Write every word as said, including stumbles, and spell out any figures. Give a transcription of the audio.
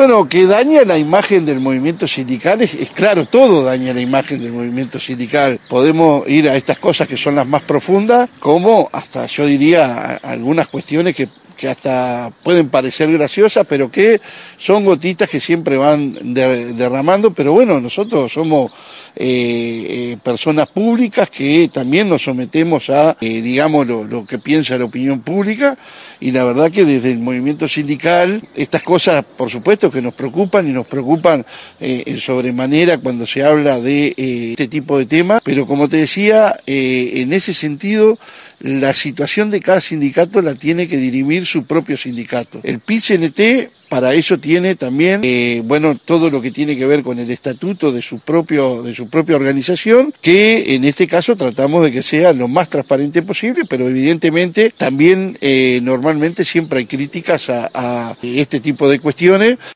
Bueno, que daña la imagen del movimiento sindical, es, es claro, todo daña la imagen del movimiento sindical. Podemos ir a estas cosas que son las más profundas, como hasta yo diría a, a algunas cuestiones que que hasta pueden parecer graciosas, pero que son gotitas que siempre van de, derramando, pero bueno, nosotros somos eh, eh, personas públicas que también nos sometemos a, eh, digamos, lo, lo que piensa la opinión pública, y la verdad que desde el movimiento sindical, estas cosas, por supuesto, que nos preocupan, y nos preocupan eh, en sobremanera cuando se habla de eh, este tipo de temas, pero como te decía, eh, en ese sentido, la situación de cada sindicato la tiene que dirimir su propio sindicato. El P I C N T para eso tiene también, eh, bueno, todo lo que tiene que ver con el estatuto de su propio, de su propia organización, que en este caso tratamos de que sea lo más transparente posible, pero evidentemente también eh, normalmente siempre hay críticas a, a este tipo de cuestiones.